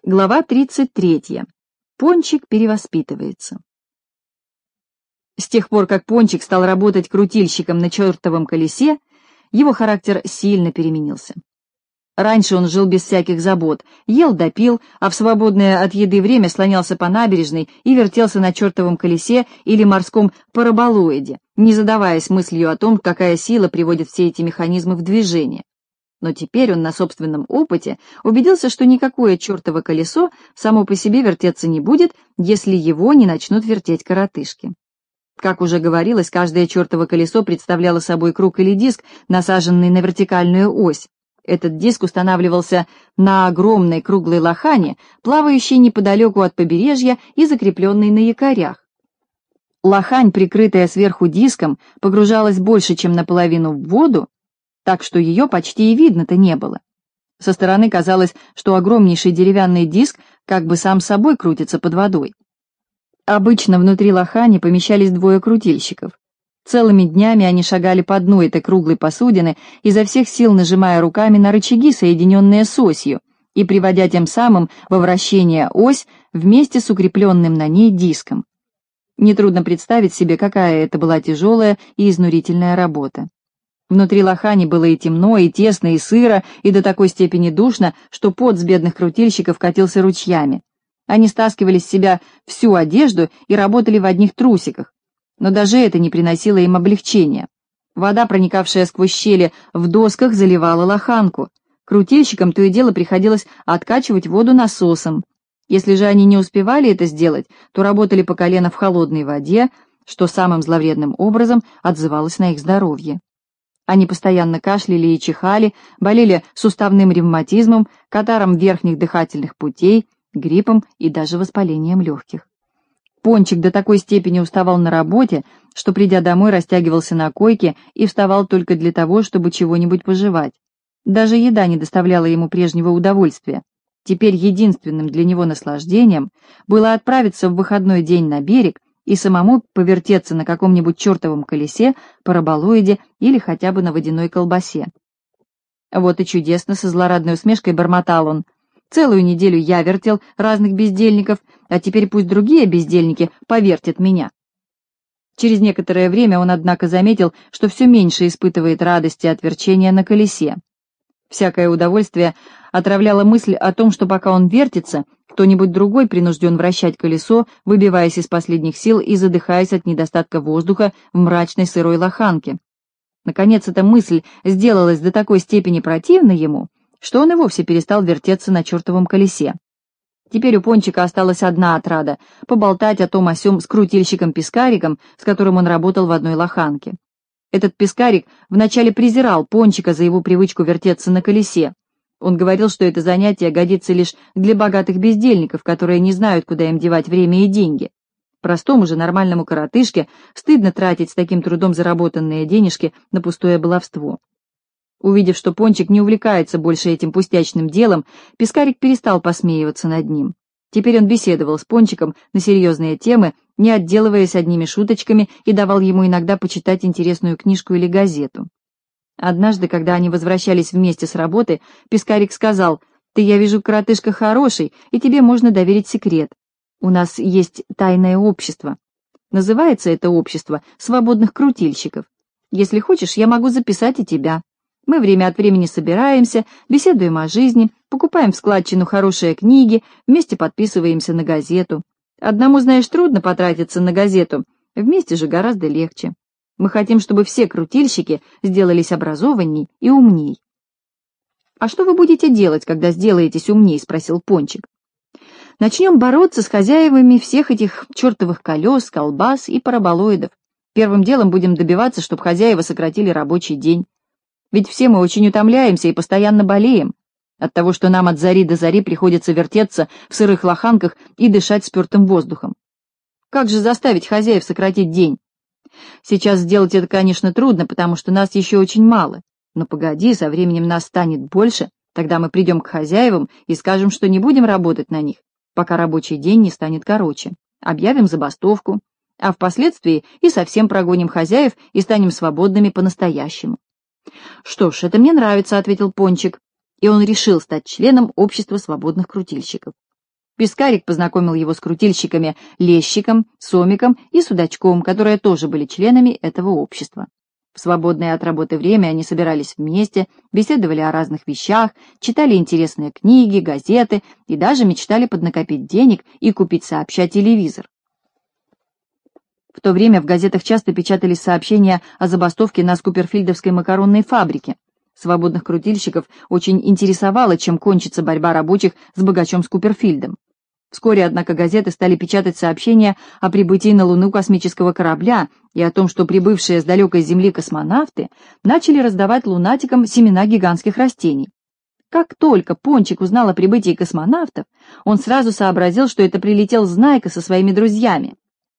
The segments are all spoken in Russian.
Глава 33. Пончик перевоспитывается. С тех пор, как Пончик стал работать крутильщиком на чертовом колесе, его характер сильно переменился. Раньше он жил без всяких забот, ел да пил, а в свободное от еды время слонялся по набережной и вертелся на чертовом колесе или морском параболоиде, не задаваясь мыслью о том, какая сила приводит все эти механизмы в движение. Но теперь он на собственном опыте убедился, что никакое чертово колесо само по себе вертеться не будет, если его не начнут вертеть коротышки. Как уже говорилось, каждое чертово колесо представляло собой круг или диск, насаженный на вертикальную ось. Этот диск устанавливался на огромной круглой лохане, плавающей неподалеку от побережья и закрепленной на якорях. Лохань, прикрытая сверху диском, погружалась больше, чем наполовину в воду, так что ее почти и видно-то не было. Со стороны казалось, что огромнейший деревянный диск как бы сам собой крутится под водой. Обычно внутри лохани помещались двое крутильщиков. Целыми днями они шагали по дну этой круглой посудины, изо всех сил нажимая руками на рычаги, соединенные с осью, и приводя тем самым во вращение ось вместе с укрепленным на ней диском. Нетрудно представить себе, какая это была тяжелая и изнурительная работа. Внутри лохани было и темно, и тесно, и сыро, и до такой степени душно, что пот с бедных крутильщиков катился ручьями. Они стаскивали с себя всю одежду и работали в одних трусиках. Но даже это не приносило им облегчения. Вода, проникавшая сквозь щели в досках, заливала лоханку. Крутильщикам то и дело приходилось откачивать воду насосом. Если же они не успевали это сделать, то работали по колено в холодной воде, что самым зловредным образом отзывалось на их здоровье. Они постоянно кашляли и чихали, болели суставным ревматизмом, катаром верхних дыхательных путей, гриппом и даже воспалением легких. Пончик до такой степени уставал на работе, что, придя домой, растягивался на койке и вставал только для того, чтобы чего-нибудь пожевать. Даже еда не доставляла ему прежнего удовольствия. Теперь единственным для него наслаждением было отправиться в выходной день на берег и самому повертеться на каком-нибудь чертовом колесе, параболоиде или хотя бы на водяной колбасе. Вот и чудесно, со злорадной усмешкой бормотал он. Целую неделю я вертел разных бездельников, а теперь пусть другие бездельники повертят меня. Через некоторое время он, однако, заметил, что все меньше испытывает радости от верчения на колесе. Всякое удовольствие отравляло мысль о том, что пока он вертится, кто-нибудь другой принужден вращать колесо, выбиваясь из последних сил и задыхаясь от недостатка воздуха в мрачной сырой лоханке. Наконец, эта мысль сделалась до такой степени противна ему, что он и вовсе перестал вертеться на чертовом колесе. Теперь у Пончика осталась одна отрада — поболтать о том о сём с крутильщиком-пескариком, с которым он работал в одной лоханке. Этот пескарик вначале презирал Пончика за его привычку вертеться на колесе. Он говорил, что это занятие годится лишь для богатых бездельников, которые не знают, куда им девать время и деньги. Простому же нормальному коротышке стыдно тратить с таким трудом заработанные денежки на пустое баловство. Увидев, что Пончик не увлекается больше этим пустячным делом, пескарик перестал посмеиваться над ним. Теперь он беседовал с Пончиком на серьезные темы, не отделываясь одними шуточками, и давал ему иногда почитать интересную книжку или газету. Однажды, когда они возвращались вместе с работы, пескарик сказал: «Ты, я вижу, коротышка хороший, и тебе можно доверить секрет. У нас есть тайное общество. Называется это общество «Свободных крутильщиков». Если хочешь, я могу записать и тебя. Мы время от времени собираемся, беседуем о жизни, покупаем в складчину хорошие книги, вместе подписываемся на газету. Одному, знаешь, трудно потратиться на газету, вместе же гораздо легче. Мы хотим, чтобы все крутильщики сделались образованней и умней». «А что вы будете делать, когда сделаетесь умней?» — спросил Пончик. «Начнем бороться с хозяевами всех этих чертовых колес, колбас и параболоидов. Первым делом будем добиваться, чтобы хозяева сократили рабочий день. Ведь все мы очень утомляемся и постоянно болеем от того, что нам от зари до зари приходится вертеться в сырых лоханках и дышать спертым воздухом. Как же заставить хозяев сократить день? Сейчас сделать это, конечно, трудно, потому что нас еще очень мало. Но погоди, со временем нас станет больше, тогда мы придем к хозяевам и скажем, что не будем работать на них, пока рабочий день не станет короче. Объявим забастовку, а впоследствии и совсем прогоним хозяев и станем свободными по-настоящему». «Что ж, это мне нравится», — ответил Пончик, и он решил стать членом общества свободных крутильщиков. Пискарик познакомил его с крутильщиками Лещиком, Сомиком и Судачком, которые тоже были членами этого общества. В свободное от работы время они собирались вместе, беседовали о разных вещах, читали интересные книги, газеты и даже мечтали поднакопить денег и купить сообща телевизор. В то время в газетах часто печатались сообщения о забастовке на Скуперфильдовской макаронной фабрике. Свободных крутильщиков очень интересовало, чем кончится борьба рабочих с богачом Скуперфильдом. Вскоре, однако, газеты стали печатать сообщения о прибытии на Луну космического корабля и о том, что прибывшие с далекой Земли космонавты начали раздавать лунатикам семена гигантских растений. Как только Пончик узнал о прибытии космонавтов, он сразу сообразил, что это прилетел Знайка со своими друзьями.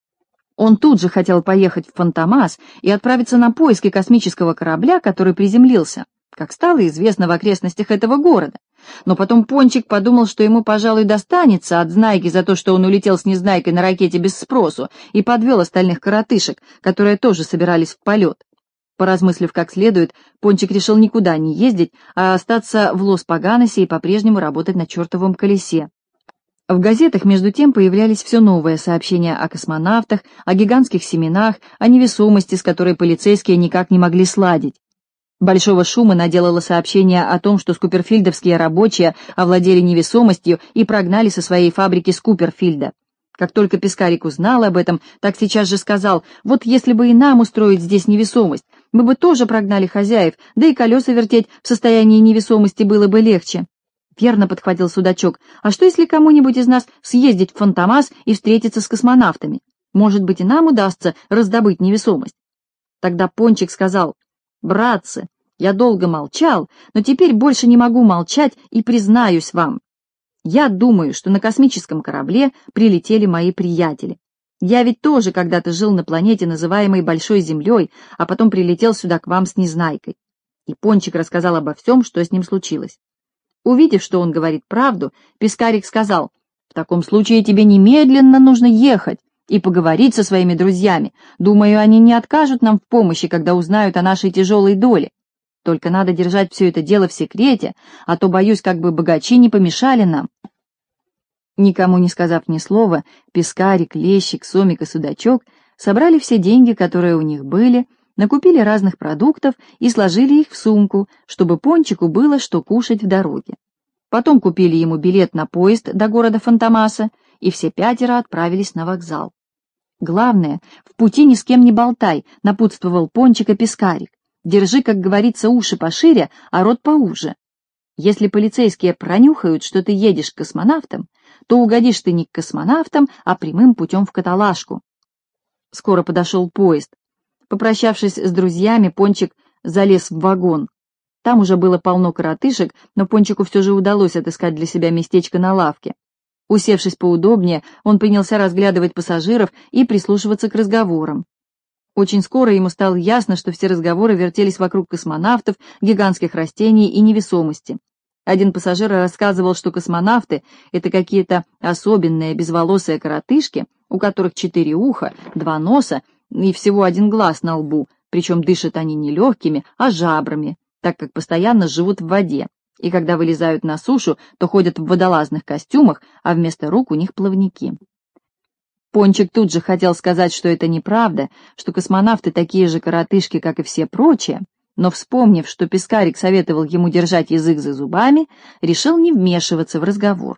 Он тут же хотел поехать в Фантомас и отправиться на поиски космического корабля, который приземлился, как стало известно в окрестностях этого города. Но потом Пончик подумал, что ему, пожалуй, достанется от Знайки за то, что он улетел с Незнайкой на ракете без спросу и подвел остальных коротышек, которые тоже собирались в полет. Поразмыслив как следует, Пончик решил никуда не ездить, а остаться в Лос-Паганосе и по-прежнему работать на чертовом колесе. В газетах, между тем, появлялись все новые сообщения о космонавтах, о гигантских семенах, о невесомости, с которой полицейские никак не могли сладить. Большого шума наделало сообщение о том, что скуперфильдовские рабочие овладели невесомостью и прогнали со своей фабрики Скуперфильда. Как только Пискарик узнал об этом, так сейчас же сказал: «Вот если бы и нам устроить здесь невесомость, мы бы тоже прогнали хозяев, да и колеса вертеть в состоянии невесомости было бы легче». «Верно», — подхватил Судачок, «а что, если кому-нибудь из нас съездить в Фантомас и встретиться с космонавтами? Может быть, и нам удастся раздобыть невесомость?» Тогда Пончик сказал: «Братцы, я долго молчал, но теперь больше не могу молчать и признаюсь вам. Я думаю, что на космическом корабле прилетели мои приятели. Я ведь тоже когда-то жил на планете, называемой Большой Землей, а потом прилетел сюда к вам с Незнайкой». И Пончик рассказал обо всем, что с ним случилось. Увидев, что он говорит правду, Пискарик сказал: «В таком случае тебе немедленно нужно ехать и поговорить со своими друзьями. Думаю, они не откажут нам в помощи, когда узнают о нашей тяжелой доле. Только надо держать все это дело в секрете, а то, боюсь, как бы богачи не помешали нам». Никому не сказав ни слова, Пискарик, Лещик, Сомик и Судачок собрали все деньги, которые у них были, накупили разных продуктов и сложили их в сумку, чтобы Пончику было что кушать в дороге. Потом купили ему билет на поезд до города Фантомаса, и все пятеро отправились на вокзал. «Главное, в пути ни с кем не болтай», — напутствовал Пончика Пискарик. «Держи, как говорится, уши пошире, а рот поуже. Если полицейские пронюхают, что ты едешь к космонавтам, то угодишь ты не к космонавтам, а прямым путем в каталажку». Скоро подошел поезд. Попрощавшись с друзьями, Пончик залез в вагон. Там уже было полно коротышек, но Пончику все же удалось отыскать для себя местечко на лавке. Усевшись поудобнее, он принялся разглядывать пассажиров и прислушиваться к разговорам. Очень скоро ему стало ясно, что все разговоры вертелись вокруг космонавтов, гигантских растений и невесомости. Один пассажир рассказывал, что космонавты — это какие-то особенные безволосые коротышки, у которых 4 уха, 2 носа и всего 1 глаз на лбу, причем дышат они не легкими, а жабрами, так как постоянно живут в воде, и когда вылезают на сушу, то ходят в водолазных костюмах, а вместо рук у них плавники. Пончик тут же хотел сказать, что это неправда, что космонавты такие же коротышки, как и все прочие, но, вспомнив, что Пискарик советовал ему держать язык за зубами, решил не вмешиваться в разговор.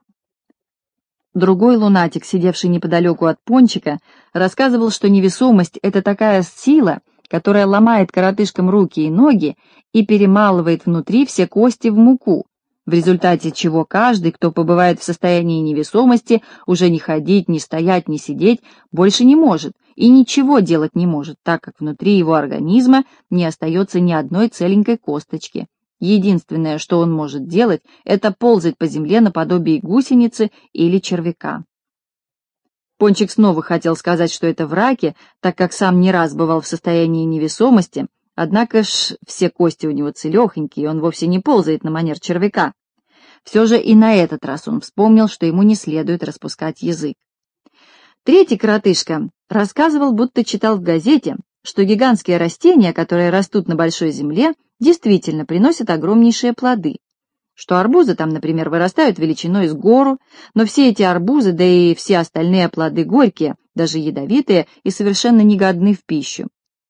Другой лунатик, сидевший неподалеку от Пончика, рассказывал, что невесомость — это такая сила, которая ломает коротышкам руки и ноги и перемалывает внутри все кости в муку, в результате чего каждый, кто побывает в состоянии невесомости, уже не ходить, не стоять, не сидеть, больше не может и ничего делать не может, так как внутри его организма не остается ни одной целенькой косточки. Единственное, что он может делать, это ползать по земле наподобие гусеницы или червяка. Пончик снова хотел сказать, что это враки, так как сам не раз бывал в состоянии невесомости, однако ж все кости у него целехонькие, и он вовсе не ползает на манер червяка. Все же и на этот раз он вспомнил, что ему не следует распускать язык. Третий коротышка рассказывал, будто читал в газете, что гигантские растения, которые растут на большой земле, действительно приносят огромнейшие плоды. что арбузы там, например, вырастают величиной с гору, но все эти арбузы, да и все остальные плоды горькие, даже ядовитые и совершенно негодны в пищу.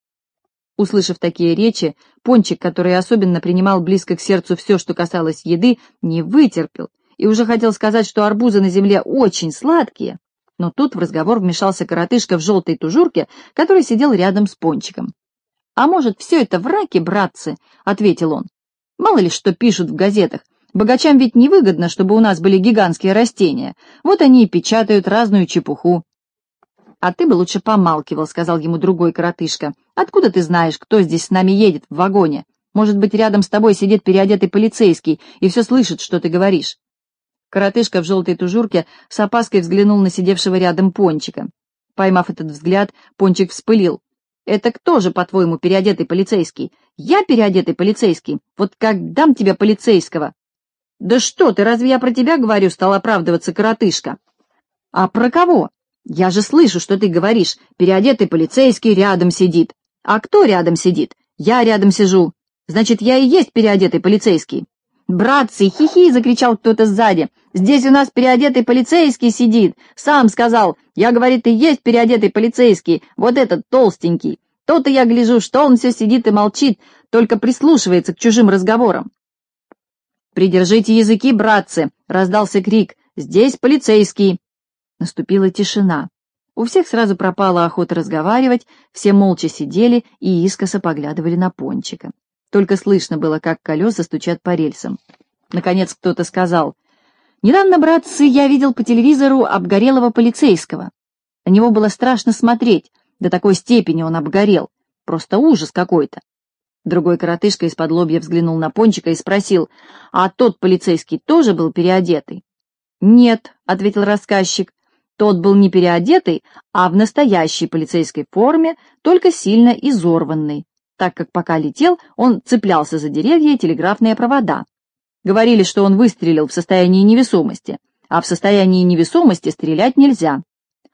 Услышав такие речи, Пончик, который особенно принимал близко к сердцу все, что касалось еды, не вытерпел и уже хотел сказать, что арбузы на земле очень сладкие, но тут в разговор вмешался коротышка в желтой тужурке, который сидел рядом с Пончиком. «А может, все это враки, братцы?» — ответил он. «Мало ли что пишут в газетах. Богачам ведь невыгодно, чтобы у нас были гигантские растения. Вот они и печатают разную чепуху». «А ты бы лучше помалкивал», — сказал ему другой коротышка. «Откуда ты знаешь, кто здесь с нами едет в вагоне? Может быть, рядом с тобой сидит переодетый полицейский и все слышит, что ты говоришь». Коротышка в желтой тужурке с опаской взглянул на сидевшего рядом Пончика. Поймав этот взгляд, Пончик вспылил. «Это кто же, по-твоему, переодетый полицейский? Я переодетый полицейский? Вот как дам тебе полицейского!» «Да что ты, разве я про тебя говорю?» — стал оправдываться коротышка. «А про кого? Я же слышу, что ты говоришь. Переодетый полицейский рядом сидит. А кто рядом сидит? Я рядом сижу. Значит, я и есть переодетый полицейский». «Братцы, хихи!» — закричал кто-то сзади. «Здесь у нас переодетый полицейский сидит. Сам сказал. Я, говорит, и есть переодетый полицейский. Вот этот толстенький. То-то я гляжу, что он все сидит и молчит, только прислушивается к чужим разговорам». «Придержите языки, братцы!» — раздался крик. «Здесь полицейский!» Наступила тишина. У всех сразу пропала охота разговаривать, все молча сидели и искоса поглядывали на Пончика. Только слышно было, как колеса стучат по рельсам. Наконец кто-то сказал: «Недавно, братцы, я видел по телевизору обгорелого полицейского. На него было страшно смотреть, до такой степени он обгорел. Просто ужас какой-то». Другой коротышка из-под лобья взглянул на Пончика и спросил: «А тот полицейский тоже был переодетый?» «Нет», — ответил рассказчик, — «тот был не переодетый, а в настоящей полицейской форме, только сильно изорванный, так как пока летел, он цеплялся за деревья и телеграфные провода. Говорили, что он выстрелил в состоянии невесомости, а в состоянии невесомости стрелять нельзя.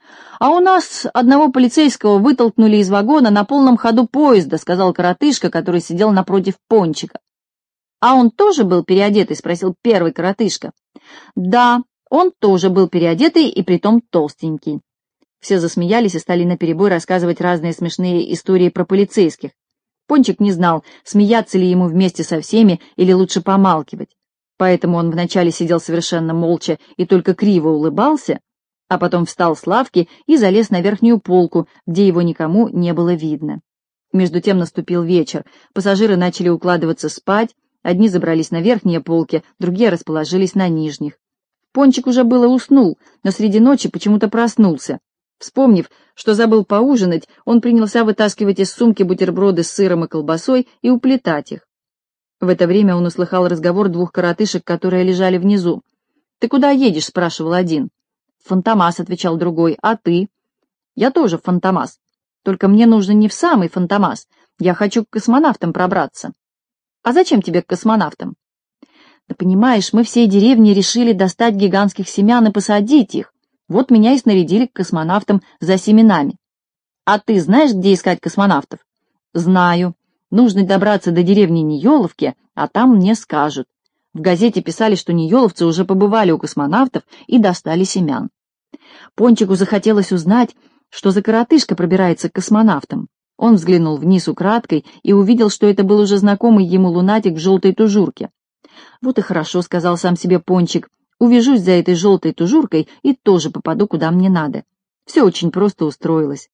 А у нас одного полицейского вытолкнули из вагона на полном ходу поезда», — сказал коротышка, который сидел напротив Пончика. «А он тоже был переодетый?» — спросил первый коротышка. «Да, он тоже был переодетый и притом толстенький». Все засмеялись и стали наперебой рассказывать разные смешные истории про полицейских. Пончик не знал, смеяться ли ему вместе со всеми или лучше помалкивать. Поэтому он вначале сидел совершенно молча и только криво улыбался, а потом встал с лавки и залез на верхнюю полку, где его никому не было видно. Между тем наступил вечер, пассажиры начали укладываться спать, одни забрались на верхние полки, другие расположились на нижних. Пончик уже было уснул, но среди ночи почему-то проснулся. Вспомнив, что забыл поужинать, он принялся вытаскивать из сумки бутерброды с сыром и колбасой и уплетать их. В это время он услыхал разговор двух коротышек, которые лежали внизу. «Ты куда едешь?» — спрашивал один. «В Фантомас», — отвечал другой. «А ты?» «Я тоже в Фантомас. Только мне нужно не в самый Фантомас. Я хочу к космонавтам пробраться». «А зачем тебе к космонавтам?» «Да понимаешь, мы всей деревней решили достать гигантских семян и посадить их. Вот меня и снарядили к космонавтам за семенами». «А ты знаешь, где искать космонавтов?» «Знаю. Нужно добраться до деревни Ниеловки, а там мне скажут. В газете писали, что ниеловцы уже побывали у космонавтов и достали семян». Пончику захотелось узнать, что за коротышка пробирается к космонавтам. Он взглянул вниз украдкой и увидел, что это был уже знакомый ему лунатик в желтой тужурке. «Вот и хорошо», — сказал сам себе Пончик. «Увяжусь за этой желтой тужуркой и тоже попаду, куда мне надо». Все очень просто устроилось.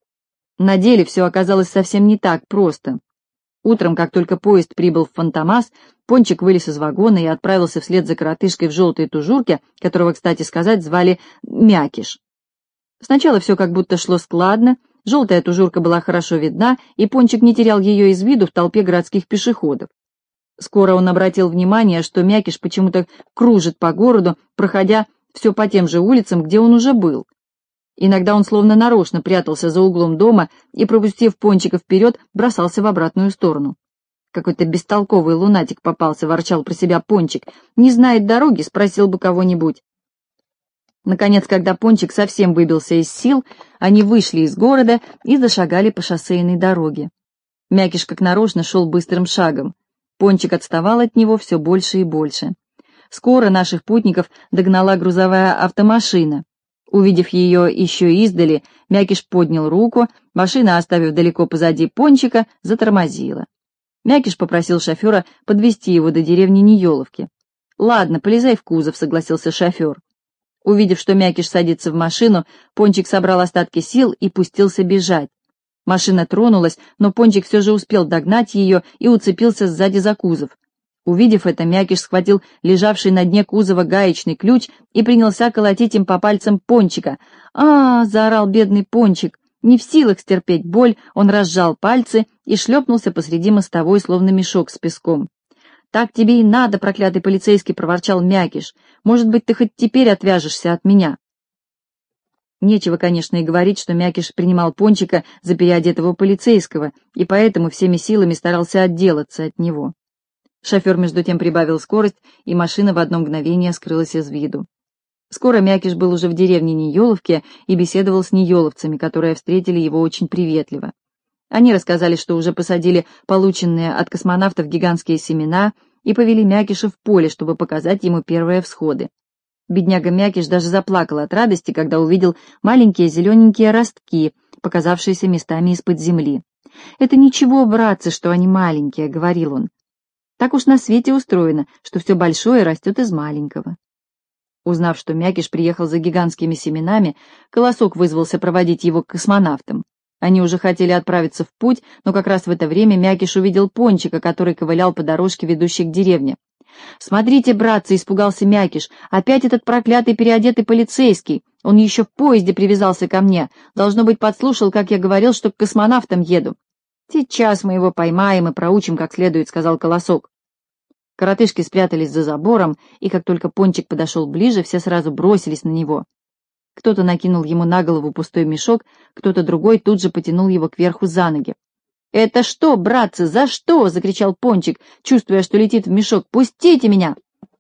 На деле все оказалось совсем не так просто. Утром, как только поезд прибыл в Фантомас, Пончик вылез из вагона и отправился вслед за коротышкой в желтой тужурке, которого, кстати сказать, звали Мякиш. Сначала все как будто шло складно, желтая тужурка была хорошо видна, и Пончик не терял ее из виду в толпе городских пешеходов. Скоро он обратил внимание, что Мякиш почему-то кружит по городу, проходя все по тем же улицам, где он уже был. Иногда он словно нарочно прятался за углом дома и, пропустив Пончика вперед, бросался в обратную сторону. «Какой-то бестолковый лунатик попался», — ворчал про себя Пончик. «Не знает дороги, спросил бы кого-нибудь». Наконец, когда Пончик совсем выбился из сил, они вышли из города и зашагали по шоссейной дороге. Мякиш как нарочно шел быстрым шагом. Пончик отставал от него все больше и больше. Скоро наших путников догнала грузовая автомашина. Увидев ее еще издали, Мякиш поднял руку, машина, оставив далеко позади Пончика, затормозила. Мякиш попросил шофера подвезти его до деревни Ниеловки. «Ладно, полезай в кузов», — согласился шофер. Увидев, что Мякиш садится в машину, Пончик собрал остатки сил и пустился бежать. Машина тронулась, но Пончик все же успел догнать ее и уцепился сзади за кузов. Увидев это, Мякиш схватил лежавший на дне кузова гаечный ключ и принялся колотить им по пальцам Пончика. Заорал бедный Пончик. Не в силах стерпеть боль, он разжал пальцы и шлепнулся посреди мостовой, словно мешок с песком. «Так тебе и надо, проклятый полицейский!» — проворчал Мякиш. «Может быть, ты хоть теперь отвяжешься от меня?» Нечего, конечно, и говорить, что Мякиш принимал Пончика за переодетого полицейского, и поэтому всеми силами старался отделаться от него. Шофер между тем прибавил скорость, и машина в одно мгновение скрылась из виду. Скоро Мякиш был уже в деревне Ниеловке и беседовал с ниеловцами, которые встретили его очень приветливо. Они рассказали, что уже посадили полученные от космонавтов гигантские семена и повели Мякиша в поле, чтобы показать ему первые всходы. Бедняга Мякиш даже заплакал от радости, когда увидел маленькие зелененькие ростки, показавшиеся местами из-под земли. «Это ничего, братцы, что они маленькие», — говорил он. «Так уж на свете устроено, что все большое растет из маленького». Узнав, что Мякиш приехал за гигантскими семенами, Колосок вызвался проводить его к космонавтам. Они уже хотели отправиться в путь, но как раз в это время Мякиш увидел Пончика, который ковылял по дорожке, ведущей к деревне. «Смотрите, братцы!» — испугался Мякиш. «Опять этот проклятый переодетый полицейский! Он еще в поезде привязался ко мне. Должно быть, подслушал, как я говорил, что к космонавтам еду». «Сейчас мы его поймаем и проучим как следует», — сказал Колосок. Коротышки спрятались за забором, и как только Пончик подошел ближе, все сразу бросились на него. Кто-то накинул ему на голову пустой мешок, кто-то другой тут же потянул его кверху за ноги. «Это что, братцы, за что?» — закричал Пончик, чувствуя, что летит в мешок. «Пустите меня!»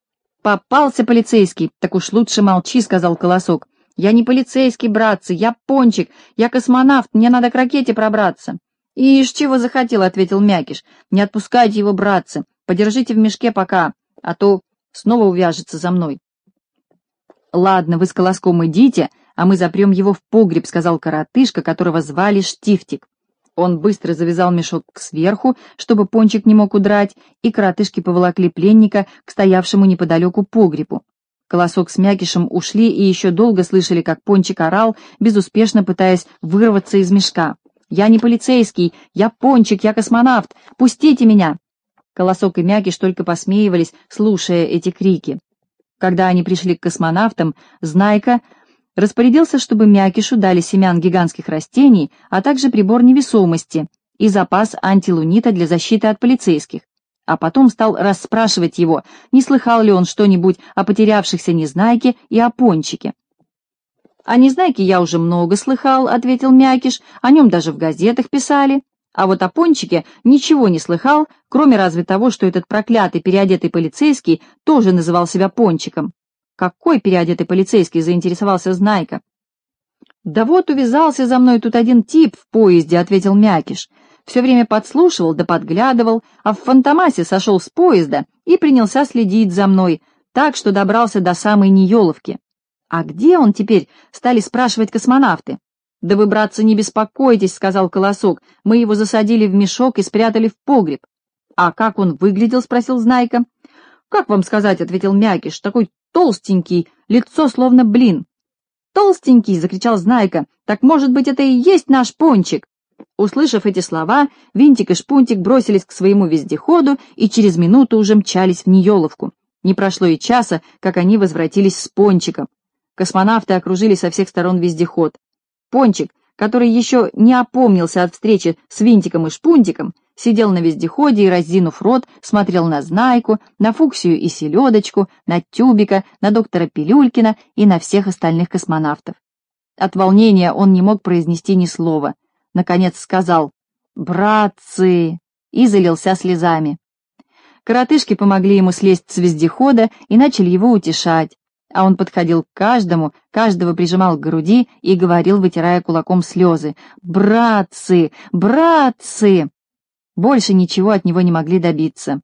«Попался полицейский!» «Так уж лучше молчи», — сказал Колосок. «Я не полицейский, братцы, я Пончик, я космонавт, мне надо к ракете пробраться». «Ишь, чего захотел», — ответил Мякиш. «Не отпускайте его, братцы, подержите в мешке пока, а то снова увяжется за мной». «Ладно, вы с Колоском идите, а мы запрем его в погреб», — сказал коротышка, которого звали Штифтик. Он быстро завязал мешок сверху, чтобы Пончик не мог удрать, и коротышки поволокли пленника к стоявшему неподалеку погребу. Колосок с Мякишем ушли и еще долго слышали, как Пончик орал, безуспешно пытаясь вырваться из мешка. «Я не полицейский, я Пончик, я космонавт, пустите меня!» Колосок и Мякиш только посмеивались, слушая эти крики. Когда они пришли к космонавтам, Знайка распорядился, чтобы Мякишу дали семян гигантских растений, а также прибор невесомости и запас антилунита для защиты от полицейских. А потом стал расспрашивать его, не слыхал ли он что-нибудь о потерявшихся Незнайке и о Пончике. «О Незнайке я уже много слыхал», — ответил Мякиш, — «о нем даже в газетах писали. А вот о Пончике ничего не слыхал, кроме разве того, что этот проклятый переодетый полицейский тоже называл себя Пончиком». «Какой переодетый полицейский?» — заинтересовался Знайка. «Да вот увязался за мной тут один тип в поезде», — ответил Мякиш. «Все время подслушивал да подглядывал, а в Фантомасе сошел с поезда и принялся следить за мной, так что добрался до самой Ниеловки». «А где он теперь?» — стали спрашивать космонавты. «Да вы, братцы, не беспокойтесь», — сказал Колосок. «Мы его засадили в мешок и спрятали в погреб». «А как он выглядел?» — спросил Знайка. «Как вам сказать?» — ответил Мякиш. «Такой толстенький, лицо словно блин». «Толстенький!» — закричал Знайка. «Так, может быть, это и есть наш Пончик?» Услышав эти слова, Винтик и Шпунтик бросились к своему вездеходу и через минуту уже мчались в Ниеловку. Не прошло и часа, как они возвратились с Пончиком. Космонавты окружили со всех сторон вездеход. Пончик, который еще не опомнился от встречи с Винтиком и Шпунтиком, сидел на вездеходе и, разинув рот, смотрел на Знайку, на Фуксию и Селедочку, на Тюбика, на доктора Пилюлькина и на всех остальных космонавтов. От волнения он не мог произнести ни слова. Наконец сказал «Братцы!» и залился слезами. Коротышки помогли ему слезть с вездехода и начали его утешать, а он подходил к каждому, каждого прижимал к груди и говорил, вытирая кулаком слезы: «Братцы! Братцы!» Больше ничего от него не могли добиться.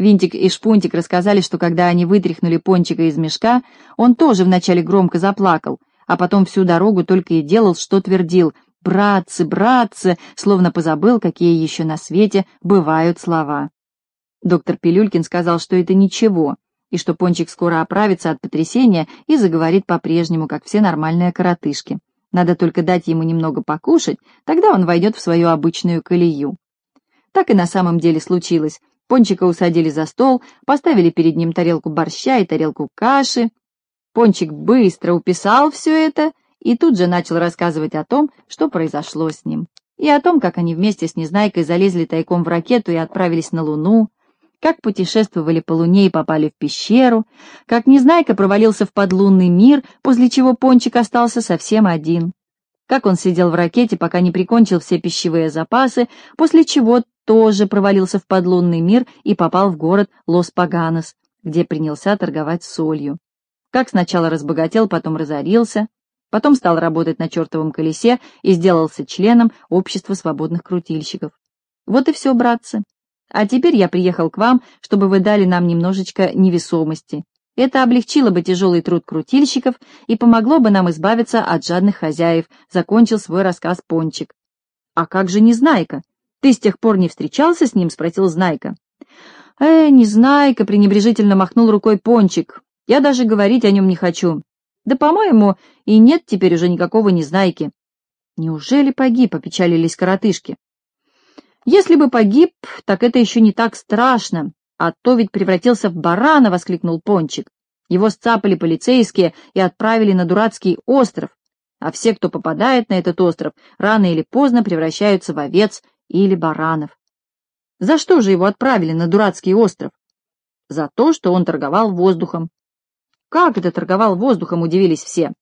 Винтик и Шпунтик рассказали, что когда они вытряхнули Пончика из мешка, он тоже вначале громко заплакал, а потом всю дорогу только и делал, что твердил: «Братцы, братцы», словно позабыл, какие еще на свете бывают слова. Доктор Пилюлькин сказал, что это ничего, и что Пончик скоро оправится от потрясения и заговорит по-прежнему, как все нормальные коротышки. Надо только дать ему немного покушать, тогда он войдет в свою обычную колею. Так и на самом деле случилось. Пончика усадили за стол, поставили перед ним тарелку борща и тарелку каши. Пончик быстро уписал все это и тут же начал рассказывать о том, что произошло с ним, и о том, как они вместе с Незнайкой залезли тайком в ракету и отправились на Луну, как путешествовали по Луне и попали в пещеру, как Незнайка провалился в подлунный мир, после чего Пончик остался совсем один, как он сидел в ракете, пока не прикончил все пищевые запасы, после чего тоже провалился в подлунный мир и попал в город Лос-Паганос, где принялся торговать солью. Как сначала разбогател, потом разорился, потом стал работать на чертовом колесе и сделался членом общества свободных крутильщиков. Вот и все, братцы. А теперь я приехал к вам, чтобы вы дали нам немножечко невесомости. Это облегчило бы тяжелый труд крутильщиков и помогло бы нам избавиться от жадных хозяев, закончил свой рассказ Пончик. А как же Незнайка? Ты с тех пор не встречался с ним? Спросил Знайка. Незнайка, пренебрежительно махнул рукой Пончик. Я даже говорить о нем не хочу. Да, по-моему, и нет теперь уже никакого Незнайки. Неужели погиб? Опечалились коротышки. Если бы погиб, так это еще не так страшно, а то ведь превратился в барана, воскликнул Пончик. Его сцапали полицейские и отправили на дурацкий остров, а все, кто попадает на этот остров, рано или поздно превращаются в овец или баранов. За что же его отправили на дурацкий остров? За то, что он торговал воздухом. Как это торговал воздухом, удивились все.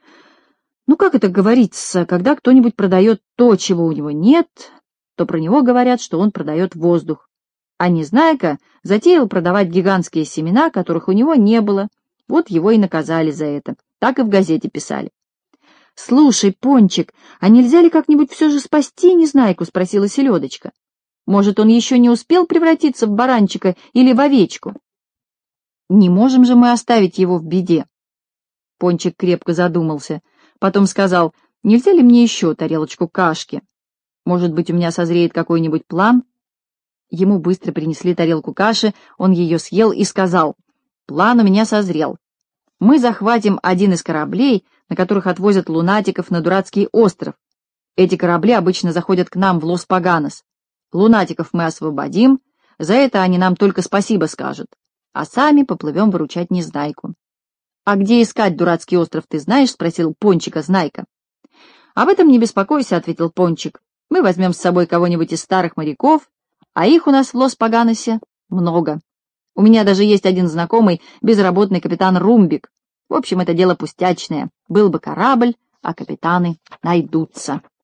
Ну как это говорится, когда кто-нибудь продает то, чего у него нет, то про него говорят, что он продает воздух. А Незнайка затеял продавать гигантские семена, которых у него не было. Вот его и наказали за это. Так и в газете писали. «Слушай, Пончик, а нельзя ли как-нибудь все же спасти Незнайку?» — спросила Селедочка. «Может, он еще не успел превратиться в баранчика или в овечку?» «Не можем же мы оставить его в беде». Пончик крепко задумался. Потом сказал: «Нельзя ли мне еще тарелочку кашки? Может быть, у меня созреет какой-нибудь план?» Ему быстро принесли тарелку каши, он ее съел и сказал: «План у меня созрел. Мы захватим один из кораблей, на которых отвозят лунатиков на дурацкий остров. Эти корабли обычно заходят к нам в Лос-Паганос. Лунатиков мы освободим, за это они нам только спасибо скажут, а сами поплывем выручать Незнайку». «А где искать дурацкий остров, ты знаешь?» — спросил Пончика Знайка. «Об этом не беспокойся», — ответил Пончик. «Мы возьмем с собой кого-нибудь из старых моряков, а их у нас в Лос-Паганосе много. У меня даже есть один знакомый, безработный капитан Румбик. В общем, это дело пустячное. Был бы корабль, а капитаны найдутся».